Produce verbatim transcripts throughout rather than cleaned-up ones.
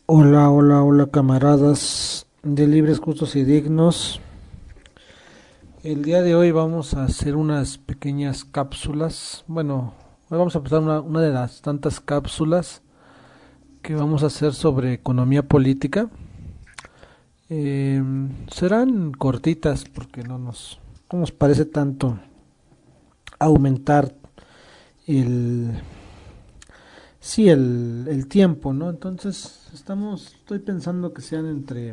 Hola, hola, hola camaradas de Libres, Justos y Dignos. El día de hoy vamos a hacer unas pequeñas cápsulas. Bueno, hoy vamos a empezar una, una de las tantas cápsulas que vamos a hacer sobre economía política. Eh, serán cortitas porque no nos, no nos parece tanto aumentar el sí el, el tiempo, ¿no? Entonces estamos, estoy pensando que sean entre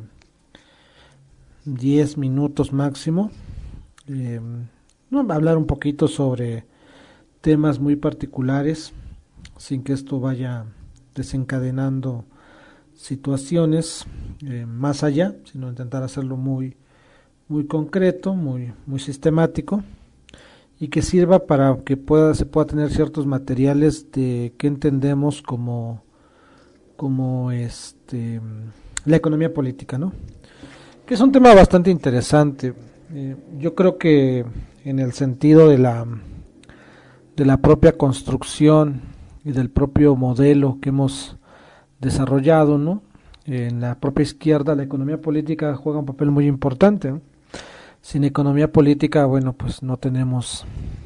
diez minutos máximo. Eh, no, hablar un poquito sobre temas muy particulares, sin que esto vaya desencadenando situaciones eh, más allá, sino intentar hacerlo muy, muy concreto, muy, muy sistemático y que sirva para que pueda, se pueda tener ciertos materiales de qué entendemos como, como este, la economía política, ¿no? Que es un tema bastante interesante. Eh, yo creo que en el sentido de la, de la propia construcción y del propio modelo que hemos desarrollado, ¿no? En la propia izquierda, la economía política juega un papel muy importante, ¿no? Sin economía política, bueno, pues no tenemos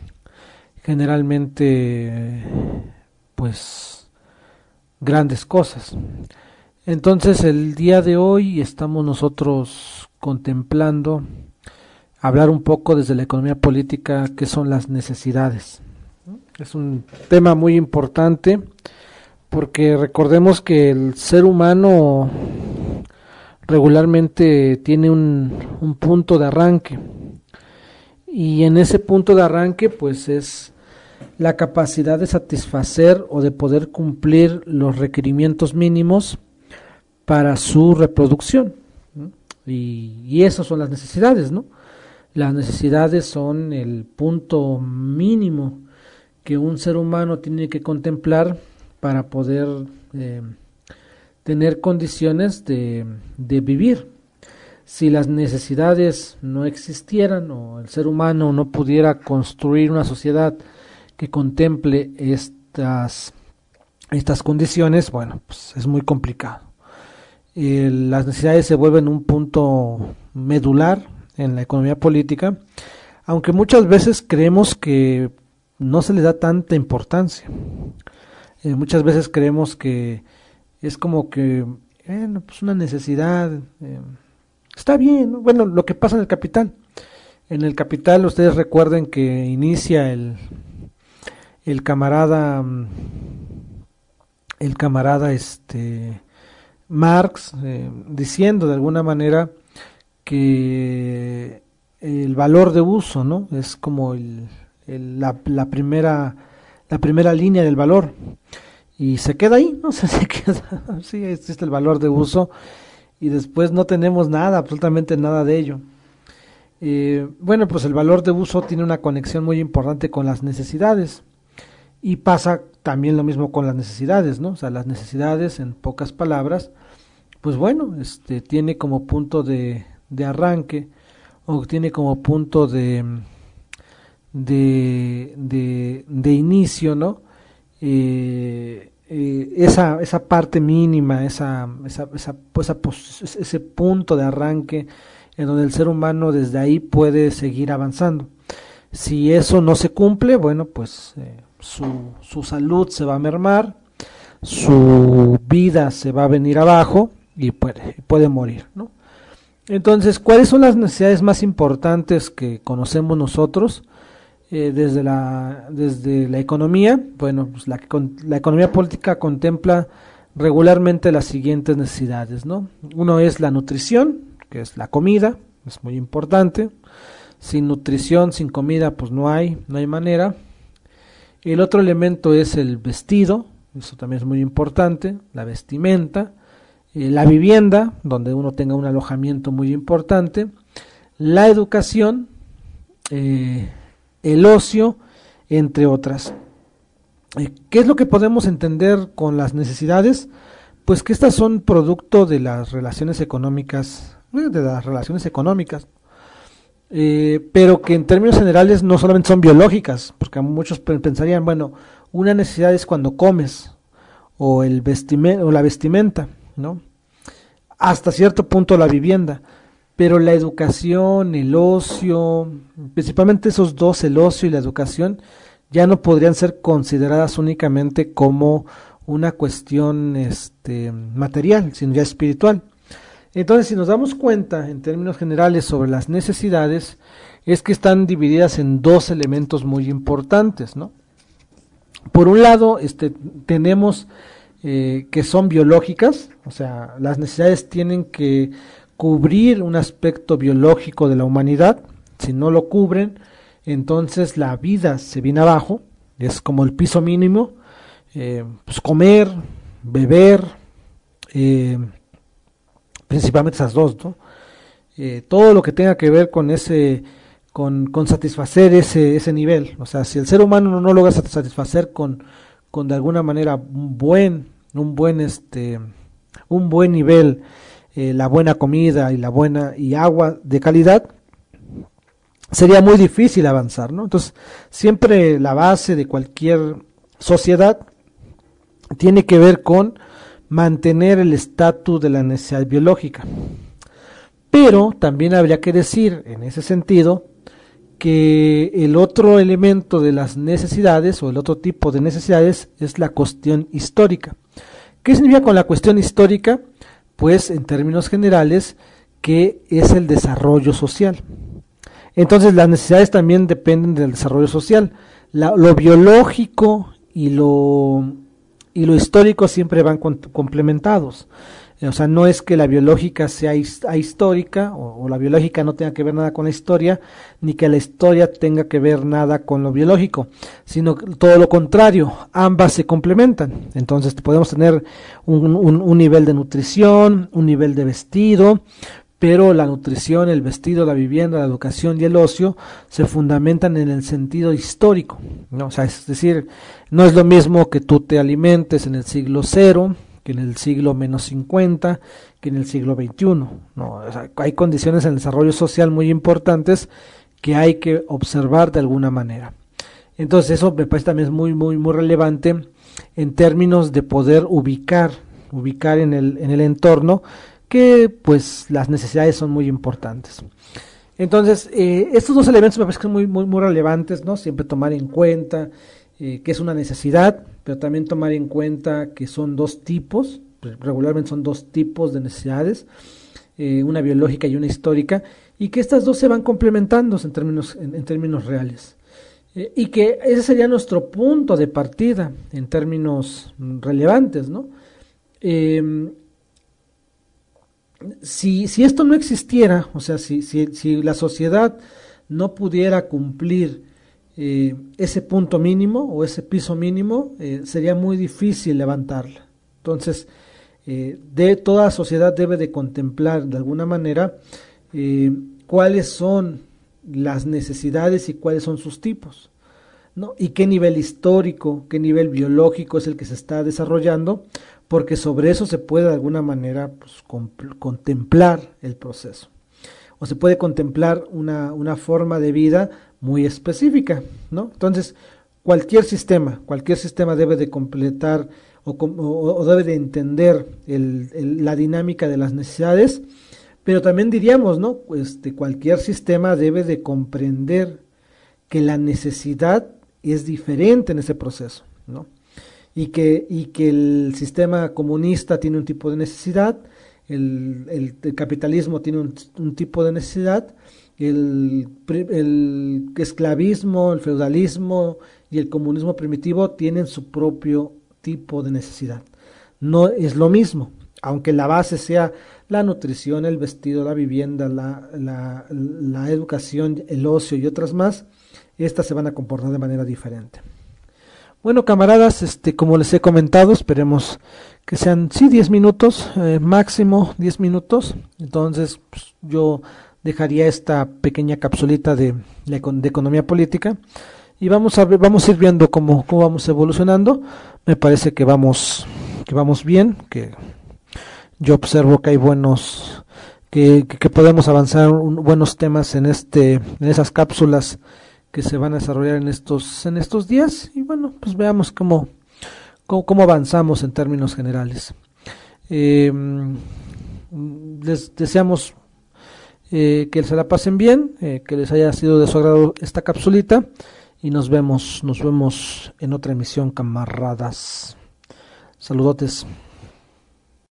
generalmente, pues, grandes cosas. Entonces, el día de hoy estamos nosotros contemplando hablar un poco desde la economía política qué son las necesidades. Es un tema muy importante porque recordemos que el ser humano regularmente tiene un, un punto de arranque y en ese punto de arranque pues es la capacidad de satisfacer o de poder cumplir los requerimientos mínimos para su reproducción, ¿no? y, y esas son las necesidades, ¿no? Las necesidades son el punto mínimo que un ser humano tiene que contemplar para poder eh, tener condiciones de, de vivir. Si las necesidades no existieran o el ser humano no pudiera construir una sociedad que contemple estas, estas condiciones, bueno, pues es muy complicado. Eh, las necesidades se vuelven un punto medular en la economía política, aunque muchas veces creemos que no se les da tanta importancia. Eh, muchas veces creemos que es como que, bueno, pues una necesidad, eh, está bien, ¿no? Bueno, lo que pasa en el capital. En el capital, ustedes recuerden que inicia el, el camarada, el camarada este Marx, eh, diciendo de alguna manera que el valor de uso, ¿no? Es como el, el, la, la primera, la primera línea del valor. Y se queda ahí, ¿no? Se, se queda, sí, existe el valor de uso y después no tenemos nada, absolutamente nada de ello. Eh, bueno, pues el valor de uso tiene una conexión muy importante con las necesidades y pasa también lo mismo con las necesidades, ¿no? O sea, las necesidades, en pocas palabras, pues bueno, este tiene como punto de, de arranque o tiene como punto de, de, de, de inicio, ¿no? Eh, eh, esa esa parte mínima, esa esa, esa, pues, esa ese punto de arranque en donde el ser humano desde ahí puede seguir avanzando. Si eso no se cumple, bueno, pues eh, su, su salud se va a mermar, su vida se va a venir abajo y puede, puede morir, ¿no? Entonces, ¿cuáles son las necesidades más importantes que conocemos nosotros? Eh, desde la desde la economía, bueno, pues la, la economía política contempla regularmente las siguientes necesidades, ¿no? Uno es la nutrición, que es la comida, es muy importante. Sin nutrición, sin comida, pues no hay, no hay manera. El otro elemento es el vestido, eso también es muy importante, la vestimenta, eh, la vivienda, donde uno tenga un alojamiento muy importante, la educación, eh, el ocio, entre otras. Eh, ¿Qué es lo que podemos entender con las necesidades? Pues que estas son producto de las relaciones económicas, de las relaciones económicas, eh, pero que en términos generales no solamente son biológicas, porque muchos pensarían, bueno, una necesidad es cuando comes, o el vestime, o la vestimenta, ¿no? hasta cierto punto la vivienda, pero la educación, el ocio, principalmente esos dos, el ocio y la educación, ya no podrían ser consideradas únicamente como una cuestión este, material, sino ya espiritual. Entonces, si nos damos cuenta en términos generales sobre las necesidades, es que están divididas en dos elementos muy importantes, ¿no? Por un lado, este, tenemos eh, que son biológicas, o sea, las necesidades tienen que cubrir un aspecto biológico de la humanidad. Si no lo cubren, entonces la vida se viene abajo, es como el piso mínimo, eh, pues comer, beber, eh, principalmente esas dos, ¿no? Eh, todo lo que tenga que ver con ese, con, con satisfacer ese, ese nivel, o sea, si el ser humano no, no logra satisfacer con, con de alguna manera un buen, un buen este, un buen nivel, eh, la buena comida y la buena y agua de calidad, sería muy difícil avanzar, ¿no? Entonces, siempre la base de cualquier sociedad tiene que ver con mantener el estatus de la necesidad biológica. Pero también habría que decir, en ese sentido, que el otro elemento de las necesidades, o el otro tipo de necesidades, es la cuestión histórica. ¿Qué significa con la cuestión histórica? Pues, en términos generales, que es el desarrollo social. Entonces, las necesidades también dependen del desarrollo social. La, lo biológico y lo, y lo histórico siempre van con, complementados. O sea, no es que la biológica sea ahistórica, o, o la biológica no tenga que ver nada con la historia, ni que la historia tenga que ver nada con lo biológico, sino todo lo contrario, ambas se complementan. Entonces podemos tener un, un, un nivel de nutrición, un nivel de vestido, pero la nutrición, el vestido, la vivienda, la educación y el ocio se fundamentan en el sentido histórico, ¿no? O sea, es decir, no es lo mismo que tú te alimentes en el siglo cero, que en el siglo menos cincuenta, que en el siglo veintiuno, ¿no? O sea, hay condiciones en el desarrollo social muy importantes que hay que observar de alguna manera. Entonces eso me parece también muy, muy, muy relevante en términos de poder ubicar, ubicar en el, en el entorno que pues las necesidades son muy importantes. Entonces, eh, estos dos elementos me parecen muy, muy, muy relevantes, ¿no? Siempre tomar en cuenta eh, que es una necesidad, pero también tomar en cuenta que son dos tipos, regularmente son dos tipos de necesidades, eh, una biológica y una histórica, y que estas dos se van complementando en términos, en, en términos reales. Eh, y que ese sería nuestro punto de partida en términos relevantes, ¿no? Eh, si, si esto no existiera, o sea, si, si, si la sociedad no pudiera cumplir eh, ese punto mínimo o ese piso mínimo, eh, sería muy difícil levantarla. Entonces, eh, de toda sociedad debe de contemplar de alguna manera eh, cuáles son las necesidades y cuáles son sus tipos, ¿no? Y qué nivel histórico, qué nivel biológico es el que se está desarrollando, porque sobre eso se puede de alguna manera pues, contemplar el proceso. O se puede contemplar una, una forma de vida muy específica, ¿no? Entonces, cualquier sistema, cualquier sistema debe de completar o, o, o debe de entender el, el, la dinámica de las necesidades, pero también diríamos, ¿no? Este, cualquier sistema debe de comprender que la necesidad es diferente en ese proceso, ¿no? Y que, y que el sistema comunista tiene un tipo de necesidad, el, el, el capitalismo tiene un, un tipo de necesidad, el, el esclavismo, el feudalismo y el comunismo primitivo tienen su propio tipo de necesidad. No es lo mismo, aunque la base sea la nutrición, el vestido, la vivienda, la, la, la educación, el ocio y otras más, estas se van a comportar de manera diferente. Bueno, camaradas, este, como les he comentado, esperemos que sean, sí, diez minutos, eh, máximo diez minutos. Entonces, pues, yo dejaría esta pequeña capsulita de, de economía política y vamos a ver, vamos a ir viendo cómo, cómo vamos evolucionando. Me parece que vamos, que vamos bien, que yo observo que hay buenos, que, que, que podemos avanzar un, buenos temas en este, en esas cápsulas que se van a desarrollar en estos en estos días y bueno, pues veamos cómo cómo, cómo avanzamos en términos generales. Eh, les deseamos eh, que se la pasen bien, eh, que les haya sido de su agrado esta capsulita, y nos vemos, nos vemos en otra emisión, camaradas. Saludotes.